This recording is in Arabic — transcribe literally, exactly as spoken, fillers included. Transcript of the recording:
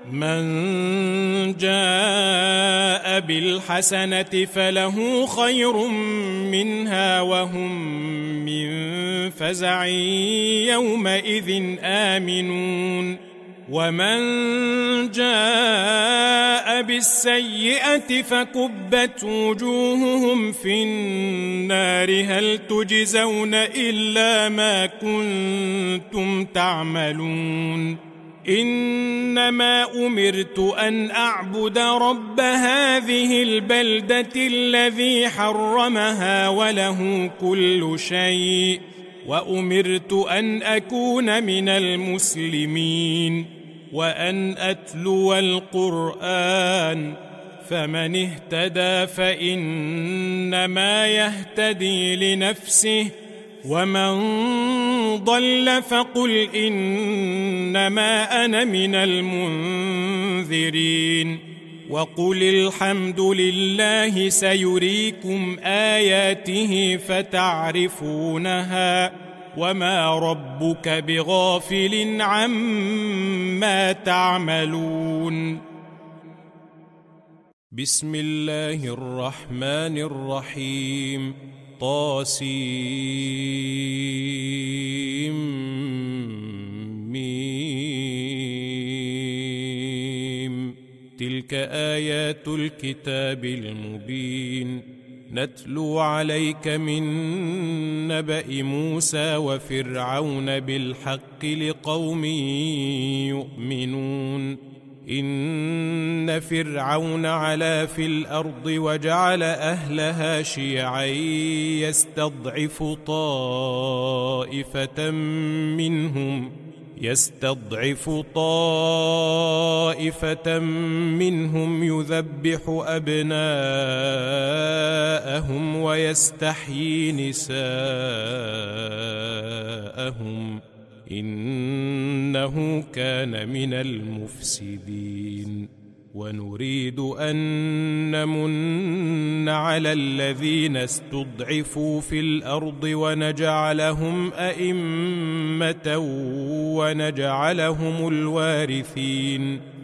من جاء بالحسنة فله خير منها وهم من فزع يومئذ آمنون ومن جاء بالسيئة فكبت وجوههم في النار هل تجزون إلا ما كنتم تعملون إنما أمرت أن أعبد رب هذه البلدة الذي حرمها وله كل شيء وأمرت أن أكون من المسلمين وأن أتلو القرآن فمن اهتدى فإنما يهتدي لنفسه ومن ضل فقل إنما أنا من المنذرين وقل الحمد لله سيريكم آياته فتعرفونها وما ربك بغافل عما تعملون بسم الله الرحمن الرحيم طاسيم ميم تلك آيات الكتاب المبين نتلو عليك من نبأ موسى وفرعون بالحق لقوم يؤمنون إن فرعون علا في الأرض وجعل أهلها شيعا يستضعف طائفة منهم يستضعف طائفة منهم يذبح أبناءهم ويستحيي نساءهم إنه كان من المفسدين ونريد أن نمن على الذين استضعفوا في الأرض ونجعلهم أئمة ونجعلهم الوارثين